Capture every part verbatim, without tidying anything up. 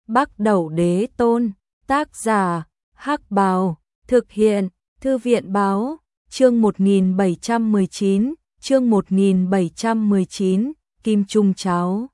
Bắc Đẩu Đế Tôn, tác giả, Hắc Bào, thực hiện, Thư viện Báo, chương một nghìn bảy trăm mười chín, chương một nghìn bảy trăm mười chín, Kim Trung Cháo.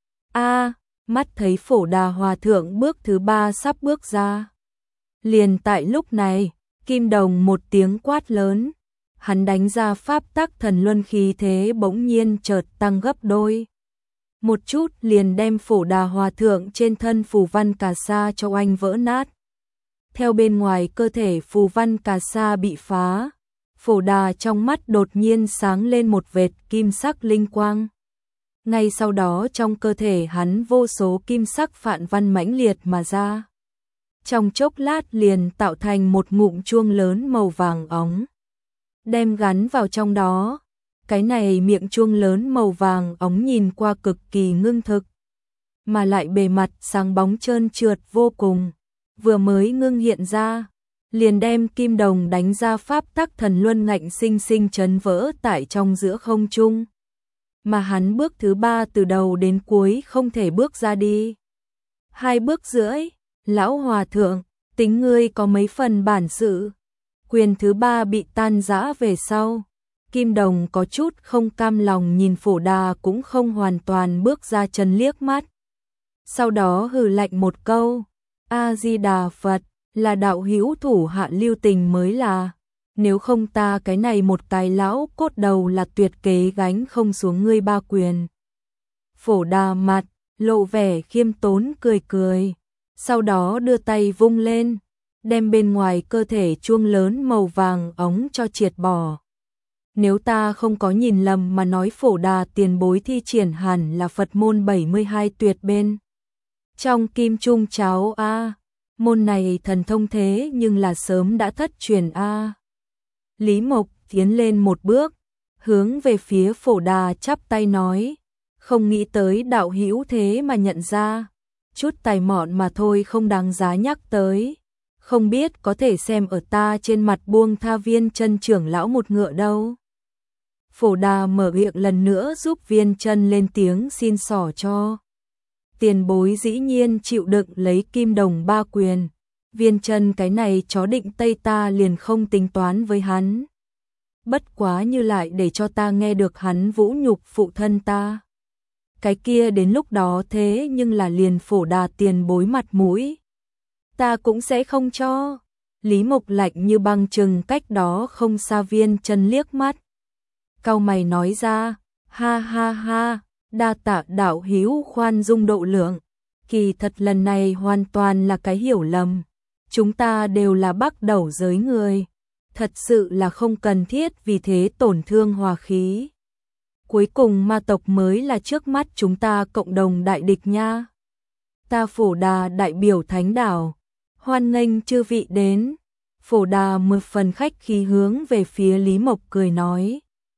A, mắt thấy Phổ Đà Hòa Thượng bước thứ ba sắp bước ra. Liền tại lúc này, Kim Đồng một tiếng quát lớn, hắn đánh ra pháp tắc thần luân khí thế bỗng nhiên chợt tăng gấp đôi. Một chút liền đem Phổ Đà Hòa Thượng trên thân phù văn cà sa cho oanh vỡ nát. Theo bên ngoài cơ thể phù văn cà sa bị phá, Phổ Đà trong mắt đột nhiên sáng lên một vệt kim sắc linh quang. Ngay sau đó trong cơ thể hắn vô số kim sắc phạn văn mãnh liệt mà ra. Trong chốc lát liền tạo thành một ngụm chuông lớn màu vàng óng. Đem gắn vào trong đó. Cái này miệng chuông lớn màu vàng óng nhìn qua cực kỳ ngưng thực. Mà lại bề mặt sáng bóng trơn trượt vô cùng. Vừa mới ngưng hiện ra, liền đem Kim Đồng đánh ra pháp tắc thần luân ngạnh sinh sinh chấn vỡ tại trong giữa không trung. Mà hắn bước thứ ba từ đầu đến cuối không thể bước ra đi. Hai bước rưỡi, lão hòa thượng, tính ngươi có mấy phần bản sự. Quyền thứ ba bị tan rã về sau. Kim Đồng có chút không cam lòng nhìn Phổ Đà cũng không hoàn toàn bước ra chân liếc mắt. Sau đó hừ lạnh một câu, A-di-đà Phật, là đạo hữu thủ hạ lưu tình mới là. Nếu không ta cái này một cái lão cốt đầu là tuyệt kế gánh không xuống ngươi ba quyền. Phổ Đà mặt, lộ vẻ khiêm tốn cười cười. Sau đó đưa tay vung lên, đem bên ngoài cơ thể chuông lớn màu vàng óng cho triệt bỏ. Nếu ta không có nhìn lầm mà nói Phổ Đà tiền bối thi triển hẳn là Phật môn bảy mươi hai tuyệt bên. Trong Kim Trung Cháo A, môn này thần thông thế nhưng là sớm đã thất truyền A. Lý Mộc tiến lên một bước, hướng về phía Phổ Đà chắp tay nói, không nghĩ tới đạo hữu thế mà nhận ra, chút tài mọn mà thôi không đáng giá nhắc tới, không biết có thể xem ở ta trên mặt buông tha Viên Chân trưởng lão một ngựa đâu. Phổ Đà mở miệng lần nữa giúp Viên Chân lên tiếng xin xỏ cho. Tiền bối dĩ nhiên chịu đựng lấy Kim Đồng ba quyền. Viên Chân cái này chó định Tây ta liền không tính toán với hắn. Bất quá như lại để cho ta nghe được hắn vũ nhục phụ thân ta. Cái kia đến lúc đó thế nhưng là liền Phổ Đà tiền bối mặt mũi. Ta cũng sẽ không cho. Lý Mộc lạnh như băng chừng cách đó không xa Viên Chân liếc mắt. Cau mày nói ra, ha ha ha, đa tạ đạo hữu khoan dung độ lượng. Kỳ thật lần này hoàn toàn là cái hiểu lầm. Chúng ta đều là Bắc Đẩu giới người. Thật sự là không cần thiết vì thế tổn thương hòa khí. Cuối cùng ma tộc mới là trước mắt chúng ta cộng đồng đại địch nha. Ta Phổ Đà đại biểu Thánh Đảo. Hoan nghênh chư vị đến. Phổ Đà một phần khách khí hướng về phía Lý Mộc cười nói.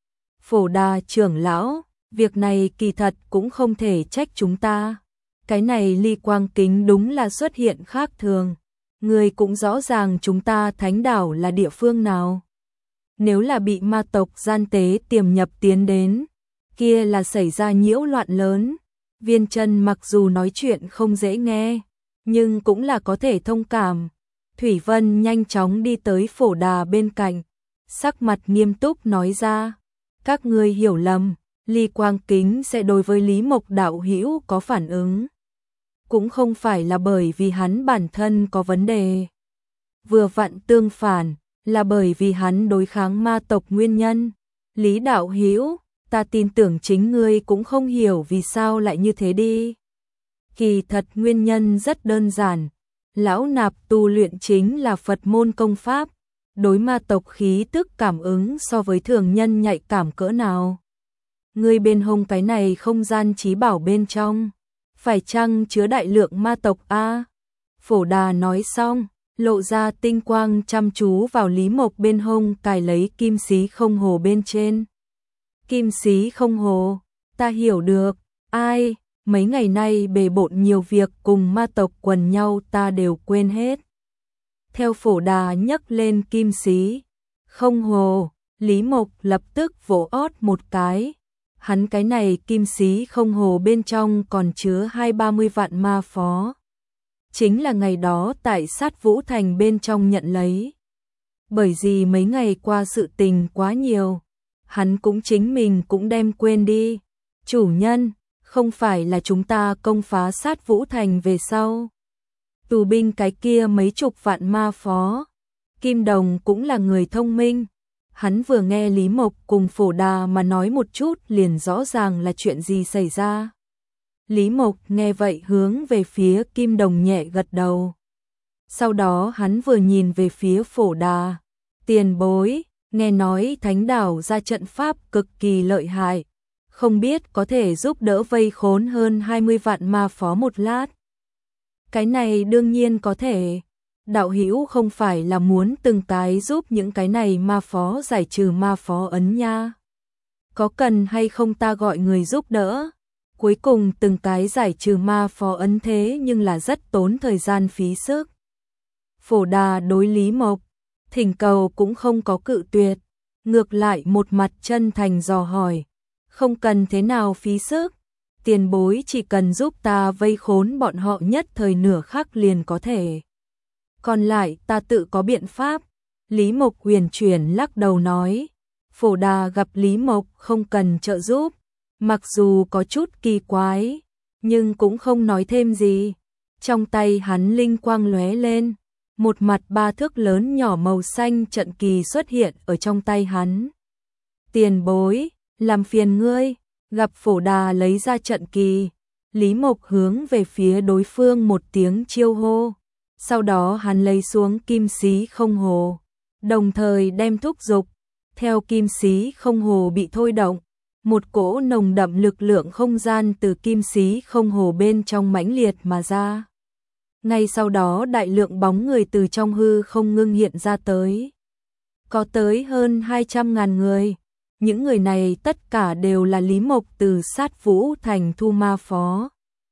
Phổ Đà trưởng lão, việc này kỳ thật cũng không thể trách chúng ta. Cái này ly quang kính đúng là xuất hiện khác thường. Người cũng rõ ràng chúng ta Thánh Đảo là địa phương nào. Nếu là bị ma tộc gian tế tiềm nhập tiến đến, kia là xảy ra nhiễu loạn lớn. Viên Chân mặc dù nói chuyện không dễ nghe, nhưng cũng là có thể thông cảm. Thủy Vân nhanh chóng đi tới Phổ Đà bên cạnh, sắc mặt nghiêm túc nói ra, các ngươi hiểu lầm, ly quang kính sẽ đối với Lý Mộc đạo hữu có phản ứng. Cũng không phải là bởi vì hắn bản thân có vấn đề. Vừa vặn tương phản, là bởi vì hắn đối kháng ma tộc nguyên nhân. Lý đạo hữu, ta tin tưởng chính ngươi cũng không hiểu vì sao lại như thế đi. Kỳ thật nguyên nhân rất đơn giản. Lão nạp tu luyện chính là Phật môn công pháp. Đối ma tộc khí tức cảm ứng so với thường nhân nhạy cảm cỡ nào. Ngươi bên hông cái này không gian trí bảo bên trong. Phải chăng chứa đại lượng ma tộc a? Phổ Đà nói xong, lộ ra tinh quang chăm chú vào Lý Mộc bên hông cài lấy kim xí không hồ bên trên. Kim xí không hồ, ta hiểu được, ai, mấy ngày nay bề bộn nhiều việc cùng ma tộc quần nhau ta đều quên hết. Theo Phổ Đà nhấc lên kim xí, không hồ, Lý Mộc lập tức vỗ ót một cái. Hắn cái này kim xí không hồ bên trong còn chứa hai ba mươi vạn ma phó. chính là ngày đó tại Sát Vũ Thành bên trong nhận lấy. Bởi vì mấy ngày qua sự tình quá nhiều, hắn cũng chính mình cũng đem quên đi. Chủ nhân, không phải là chúng ta công phá Sát Vũ Thành về sau. Tù binh cái kia mấy chục vạn ma phó. Kim Đồng cũng là người thông minh. Hắn vừa nghe Lý Mộc cùng Phổ Đà mà nói một chút liền rõ ràng là chuyện gì xảy ra. Lý Mộc nghe vậy hướng về phía Kim Đồng nhẹ gật đầu. Sau đó hắn vừa nhìn về phía Phổ Đà. Tiền bối, nghe nói Thánh Đảo ra trận pháp cực kỳ lợi hại. Không biết có thể giúp đỡ vây khốn hơn hai mươi vạn ma phó một lát. Cái này đương nhiên có thể. Đạo hữu không phải là muốn từng cái giúp những cái này ma phó giải trừ ma phó ấn nha. Có cần hay không ta gọi người giúp đỡ? Cuối cùng từng cái giải trừ ma phó ấn thế nhưng là rất tốn thời gian phí sức. Phổ Đà đối Lý Mộc, thỉnh cầu cũng không có cự tuyệt. Ngược lại một mặt chân thành dò hỏi. Không cần thế nào phí sức. Tiền bối chỉ cần giúp ta vây khốn bọn họ nhất thời nửa khắc liền có thể. Còn lại ta tự có biện pháp. Lý Mộc huyền chuyển lắc đầu nói. Phổ Đà gặp Lý Mộc không cần trợ giúp. Mặc dù có chút kỳ quái, nhưng cũng không nói thêm gì. Trong tay hắn linh quang lóe lên. Một mặt ba thước lớn nhỏ màu xanh trận kỳ xuất hiện ở trong tay hắn. Tiền bối, làm phiền ngươi. Gặp Phổ Đà lấy ra trận kỳ. Lý Mộc hướng về phía đối phương một tiếng chiêu hô. Sau đó hắn lấy xuống kim xí không hồ, đồng thời đem thúc dục. Theo kim xí không hồ bị thôi động, một cỗ nồng đậm lực lượng không gian từ kim xí không hồ bên trong mãnh liệt mà ra. Ngay sau đó đại lượng bóng người từ trong hư không ngưng hiện ra tới. Có tới hơn hai trăm ngàn người. Những người này tất cả đều là Lý Mộc từ Sát Vũ Thành thu ma phó.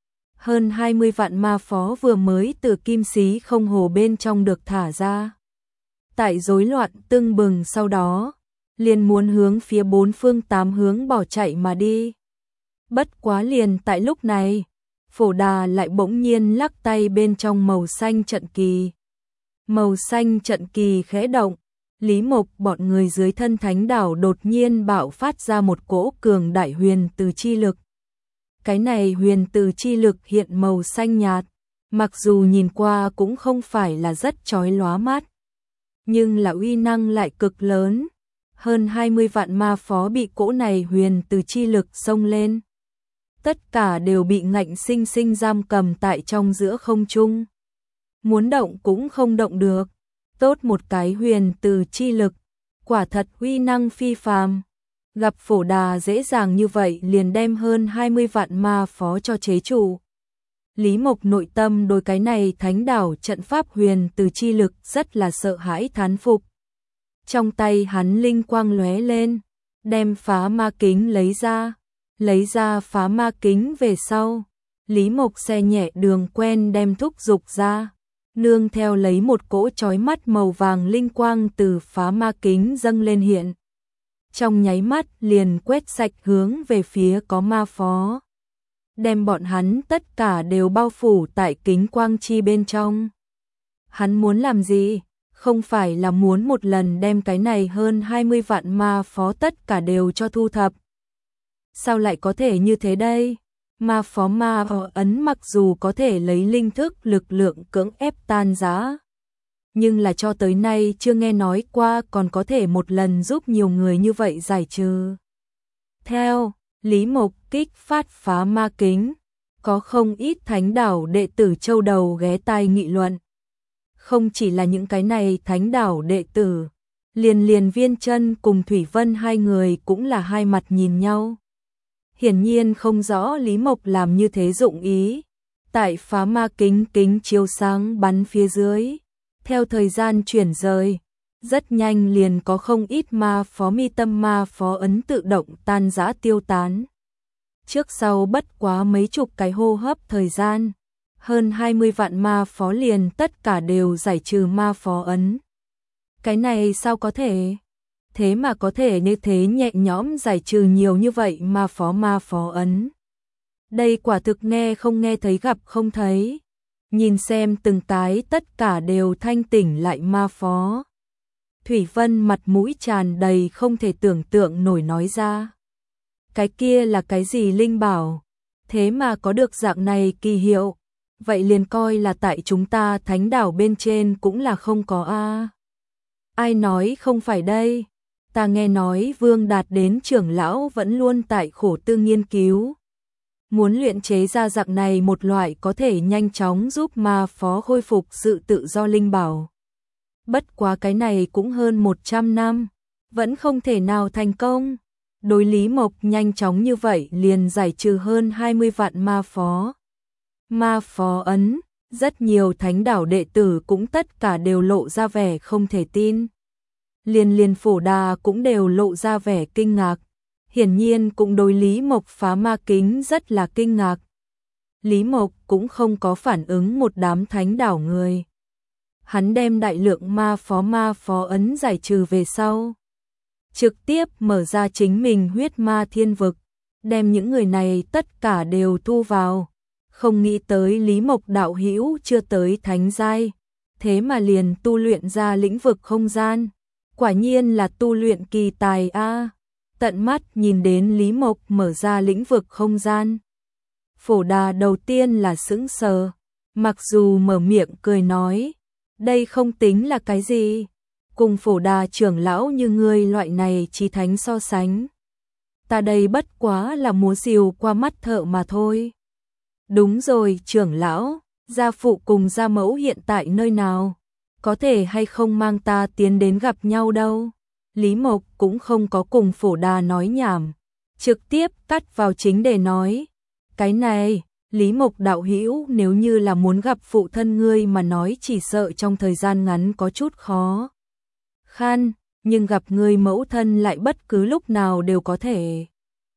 Hơn hai mươi vạn ma phó vừa mới từ kim xí không hồ bên trong được thả ra. Tại rối loạn tưng bừng sau đó, liền muốn hướng phía bốn phương tám hướng bỏ chạy mà đi. Bất quá liền tại lúc này, Phổ Đà lại bỗng nhiên lắc tay bên trong màu xanh trận kỳ. Màu xanh trận kỳ khẽ động, Lý Mộc bọn người dưới thân Thánh Đảo đột nhiên bạo phát ra một cỗ cường đại huyền từ chi lực. Cái này huyền từ chi lực hiện màu xanh nhạt, mặc dù nhìn qua cũng không phải là rất chói lóa mắt, nhưng là uy năng lại cực lớn. Hơn hai mươi vạn ma phó bị cỗ này huyền từ chi lực xông lên. Tất cả đều bị ngạnh sinh sinh giam cầm tại trong giữa không trung. Muốn động cũng không động được. Tốt một cái huyền từ chi lực, quả thật uy năng phi phàm. Gặp Phổ Đà dễ dàng như vậy liền đem hơn hai mươi vạn ma phó cho chế trụ. Lý Mộc nội tâm đối cái này Thánh Đảo trận pháp huyền từ chi lực rất là sợ hãi thán phục. Trong tay hắn linh quang lóe lên, đem phá ma kính lấy ra. Lấy ra phá ma kính về sau, Lý Mộc xe nhẹ đường quen đem thúc dục ra. Nương theo lấy một cỗ chói mắt màu vàng linh quang từ phá ma kính dâng lên hiện. Trong nháy mắt liền quét sạch hướng về phía có ma phó. Đem bọn hắn tất cả đều bao phủ tại kính quang chi bên trong. Hắn muốn làm gì? Không phải là muốn một lần đem cái này hơn hai mươi vạn ma phó tất cả đều cho thu thập. Sao lại có thể như thế đây? Ma phó ma phó ấn mặc dù có thể lấy linh thức lực lượng cưỡng ép tan rã, nhưng là cho tới nay chưa nghe nói qua còn có thể một lần giúp nhiều người như vậy giải trừ. Theo Lý Mộc kích phát phá ma kính, có không ít Thánh Đảo đệ tử châu đầu ghé tai nghị luận. Không chỉ là những cái này Thánh Đảo đệ tử, liền liền Viên Chân cùng Thủy Vân hai người cũng là hai mặt nhìn nhau. Hiển nhiên không rõ Lý Mộc làm như thế dụng ý. Tại phá ma kính kính chiếu sáng bắn phía dưới, theo thời gian chuyển rời, rất nhanh liền có không ít ma phó mi tâm ma phó ấn tự động tan rã tiêu tán. Trước sau bất quá mấy chục cái hô hấp thời gian, hơn hai mươi vạn ma phó liền tất cả đều giải trừ ma phó ấn. Cái này sao có thể? Thế mà có thể như thế nhẹ nhõm giải trừ nhiều như vậy ma phó ma phó ấn. Đây quả thực nghe không nghe thấy gặp không thấy. nhìn xem từng cái tất cả đều thanh tỉnh lại ma phó. Thủy Vân mặt mũi tràn đầy không thể tưởng tượng nổi nói ra. Cái kia là cái gì linh bảo? Thế mà có được dạng này kỳ hiệu. Vậy liền coi là tại chúng ta thánh đảo bên trên cũng là không có a. Ai nói không phải đây? Ta nghe nói Vương Đạt đến trưởng lão vẫn luôn tại khổ tư nghiên cứu. Muốn luyện chế ra dạng này một loại có thể nhanh chóng giúp ma phó khôi phục sự tự do linh bảo. Bất quá cái này cũng hơn một trăm năm, vẫn không thể nào thành công. Đối Lý Mộc nhanh chóng như vậy liền giải trừ hơn hai mươi vạn ma phó. Ma phó ấn, rất nhiều thánh đảo đệ tử cũng tất cả đều lộ ra vẻ không thể tin. Liên liên Phổ Đà cũng đều lộ ra vẻ kinh ngạc. Hiển nhiên cũng đối Lý Mộc phá ma kính rất là kinh ngạc. Lý Mộc cũng không có phản ứng một đám thánh đảo người. Hắn đem đại lượng ma phó ma phó ấn giải trừ về sau. Trực tiếp mở ra chính mình huyết ma thiên vực, đem những người này tất cả đều thu vào. Không nghĩ tới Lý Mộc đạo hữu chưa tới thánh giai, thế mà liền tu luyện ra lĩnh vực không gian. Quả nhiên là tu luyện kỳ tài a. Tận mắt nhìn đến Lý Mộc mở ra lĩnh vực không gian. Phổ Đà đầu tiên là sững sờ, mặc dù mở miệng cười nói, đây không tính là cái gì, cùng Phổ Đà trưởng lão như ngươi loại này chí thánh so sánh. Ta đây bất quá là múa rìu qua mắt thợ mà thôi. Đúng rồi trưởng lão, gia phụ cùng gia mẫu hiện tại nơi nào? Có thể hay không mang ta tiến đến gặp nhau đâu? Lý Mộc cũng không có cùng Phổ Đà nói nhảm, trực tiếp cắt vào chính đề nói. Cái này, Lý Mộc đạo hữu nếu như là muốn gặp phụ thân ngươi mà nói chỉ sợ trong thời gian ngắn có chút khó khăn, nhưng gặp ngươi mẫu thân lại bất cứ lúc nào đều có thể.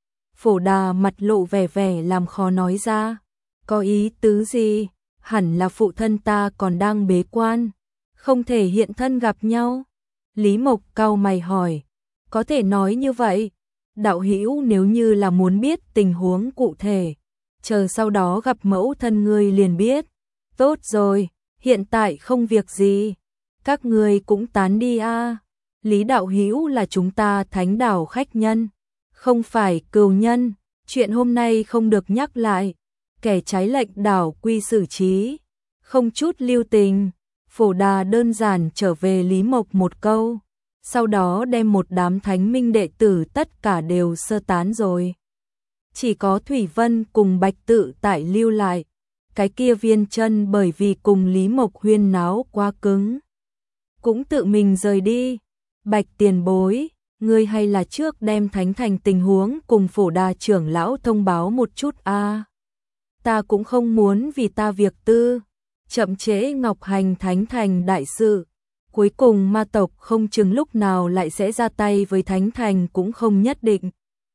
Phổ Đà mặt lộ vẻ vẻ làm khó nói ra. Có ý tứ gì? Hẳn là phụ thân ta còn đang bế quan, không thể hiện thân gặp nhau. Lý Mộc cau mày hỏi, có thể nói như vậy, đạo hữu nếu như là muốn biết tình huống cụ thể, chờ sau đó gặp mẫu thân ngươi liền biết. Tốt rồi, hiện tại không việc gì, các ngươi cũng tán đi a. Lý đạo hữu là chúng ta thánh đảo khách nhân, không phải cừu nhân, chuyện hôm nay không được nhắc lại, kẻ trái lệnh đảo quy xử trí, không chút lưu tình. Phổ Đà đơn giản trở về Lý Mộc một câu, sau đó đem một đám thánh minh đệ tử tất cả đều sơ tán rồi. Chỉ có Thủy Vân cùng Bạch Tự Tại lưu lại, cái kia Viên Chân bởi vì cùng Lý Mộc huyên náo quá cứng, cũng tự mình rời đi. Bạch tiền bối, ngươi hay là trước đem thánh thành tình huống cùng Phổ Đà trưởng lão thông báo một chút a. À. Ta cũng không muốn vì ta việc tư chậm trễ Ngọc Hành thánh thành đại sự. Cuối cùng ma tộc không chừng lúc nào lại sẽ ra tay với thánh thành cũng không nhất định.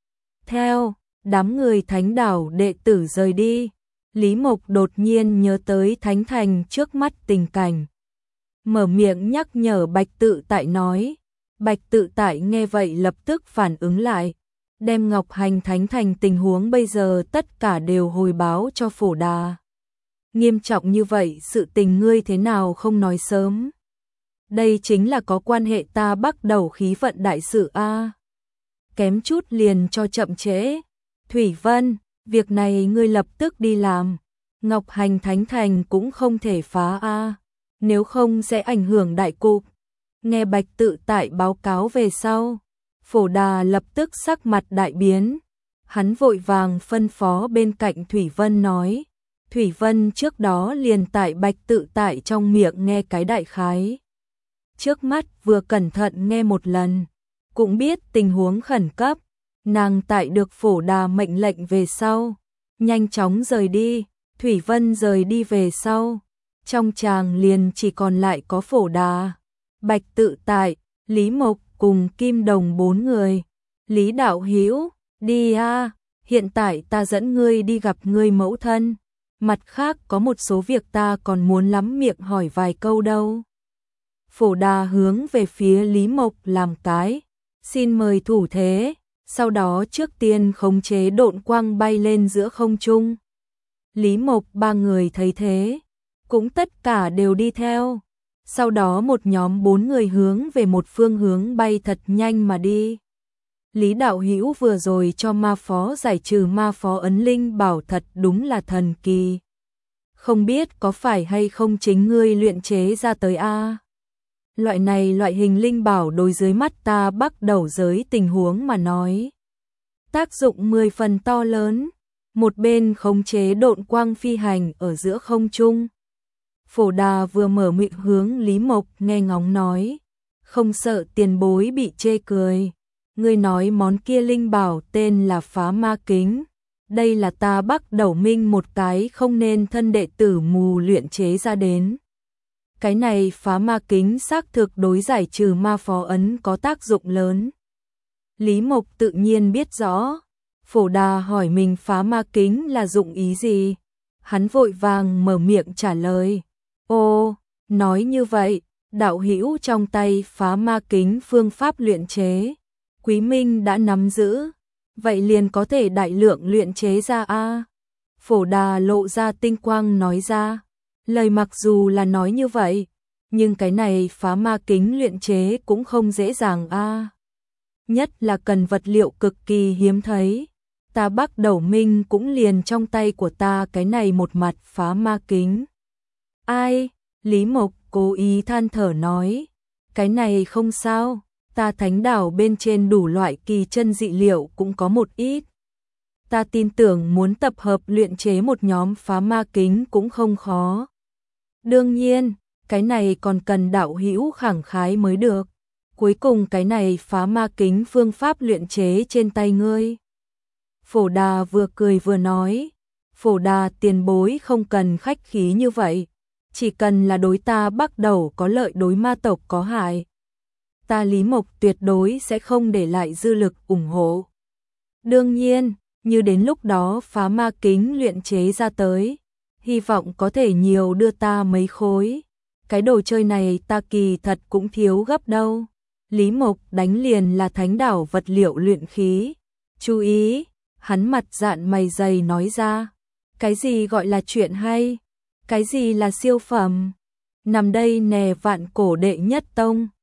Theo đám người thánh đảo đệ tử rời đi, Lý Mộc đột nhiên nhớ tới thánh thành trước mắt tình cảnh. Mở miệng nhắc nhở Bạch Tự Tại nói. Bạch Tự Tại nghe vậy lập tức phản ứng lại, đem Ngọc Hành thánh thành tình huống bây giờ tất cả đều hồi báo cho Phổ Đà. Nghiêm trọng như vậy sự tình ngươi thế nào không nói sớm? Đây chính là có quan hệ ta bắt đầu khí vận đại sự a. Kém chút liền cho chậm trễ. Thủy Vân, việc này ngươi lập tức đi làm. Ngọc Hành thánh thành cũng không thể phá a, nếu không sẽ ảnh hưởng đại cục. Nghe Bạch Tự Tại báo cáo về sau, Phổ Đà lập tức sắc mặt đại biến. Hắn vội vàng phân phó bên cạnh Thủy Vân nói. Thủy Vân trước đó liền tại Bạch Tự Tại trong miệng nghe cái đại khái. Trước mắt vừa cẩn thận nghe một lần, cũng biết tình huống khẩn cấp. Nàng tại được Phổ Đà mệnh lệnh về sau, nhanh chóng rời đi. Thủy Vân rời đi về sau, trong tràng liền chỉ còn lại có Phổ Đà, Bạch Tự Tại, Lý Mộc cùng Kim Đồng bốn người. Lý đạo hữu, đi a, hiện tại ta dẫn ngươi đi gặp ngươi mẫu thân. Mặt khác có một số việc ta còn muốn lắm miệng hỏi vài câu đâu. Phổ Đà hướng về phía Lý Mộc làm cái, xin mời thủ thế, sau đó trước tiên khống chế độn quang bay lên giữa không trung. Lý Mộc ba người thấy thế, cũng tất cả đều đi theo. Sau đó một nhóm bốn người hướng về một phương hướng bay thật nhanh mà đi. Lý đạo hữu vừa rồi cho ma phó giải trừ ma phó ấn linh bảo thật đúng là thần kỳ. Không biết có phải hay không chính ngươi luyện chế ra tới a? Loại này loại hình linh bảo đối dưới mắt ta bắt đầu giới tình huống mà nói. Tác dụng mười phần to lớn, một bên khống chế độn quang phi hành ở giữa không trung. Phổ Đà vừa mở miệng hướng Lý Mộc nghe ngóng nói, không sợ tiền bối bị chê cười. Ngươi nói món kia linh bảo tên là phá ma kính. Đây là ta bắt đầu minh một cái không nên thân đệ tử mù luyện chế ra đến. Cái này phá ma kính xác thực đối giải trừ ma phó ấn có tác dụng lớn. Lý Mộc tự nhiên biết rõ. Phổ Đà hỏi mình phá ma kính là dụng ý gì? Hắn vội vàng mở miệng trả lời. Ô, nói như vậy, đạo hữu trong tay phá ma kính phương pháp luyện chế. Quý Minh đã nắm giữ, vậy liền có thể đại lượng luyện chế ra a. Phổ Đà lộ ra tinh quang nói ra, lời mặc dù là nói như vậy, nhưng cái này phá ma kính luyện chế cũng không dễ dàng a. Nhất là cần vật liệu cực kỳ hiếm thấy. Ta bắt đầu minh cũng liền trong tay của ta cái này một mặt phá ma kính. Ai? Lý Mộc cố ý than thở nói, cái này không sao. Ta thánh đảo bên trên đủ loại kỳ chân dị liệu cũng có một ít. Ta tin tưởng muốn tập hợp luyện chế một nhóm phá ma kính cũng không khó. Đương nhiên, cái này còn cần đạo hữu khẳng khái mới được. Cuối cùng cái này phá ma kính phương pháp luyện chế trên tay ngươi. Phổ Đà vừa cười vừa nói, Phổ Đà tiền bối không cần khách khí như vậy. Chỉ cần là đối ta bắt đầu có lợi đối ma tộc có hại. Ta Lý Mộc tuyệt đối sẽ không để lại dư lực ủng hộ. Đương nhiên, như đến lúc đó phá ma kính luyện chế ra tới, hy vọng có thể nhiều đưa ta mấy khối. Cái đồ chơi này ta kỳ thật cũng thiếu gấp đâu. Lý Mộc đánh liền là thánh đảo vật liệu luyện khí. Chú ý, hắn mặt dạn mày dày nói ra. Cái gì gọi là chuyện hay? Cái gì là siêu phẩm? Nằm đây nè vạn cổ đệ nhất tông.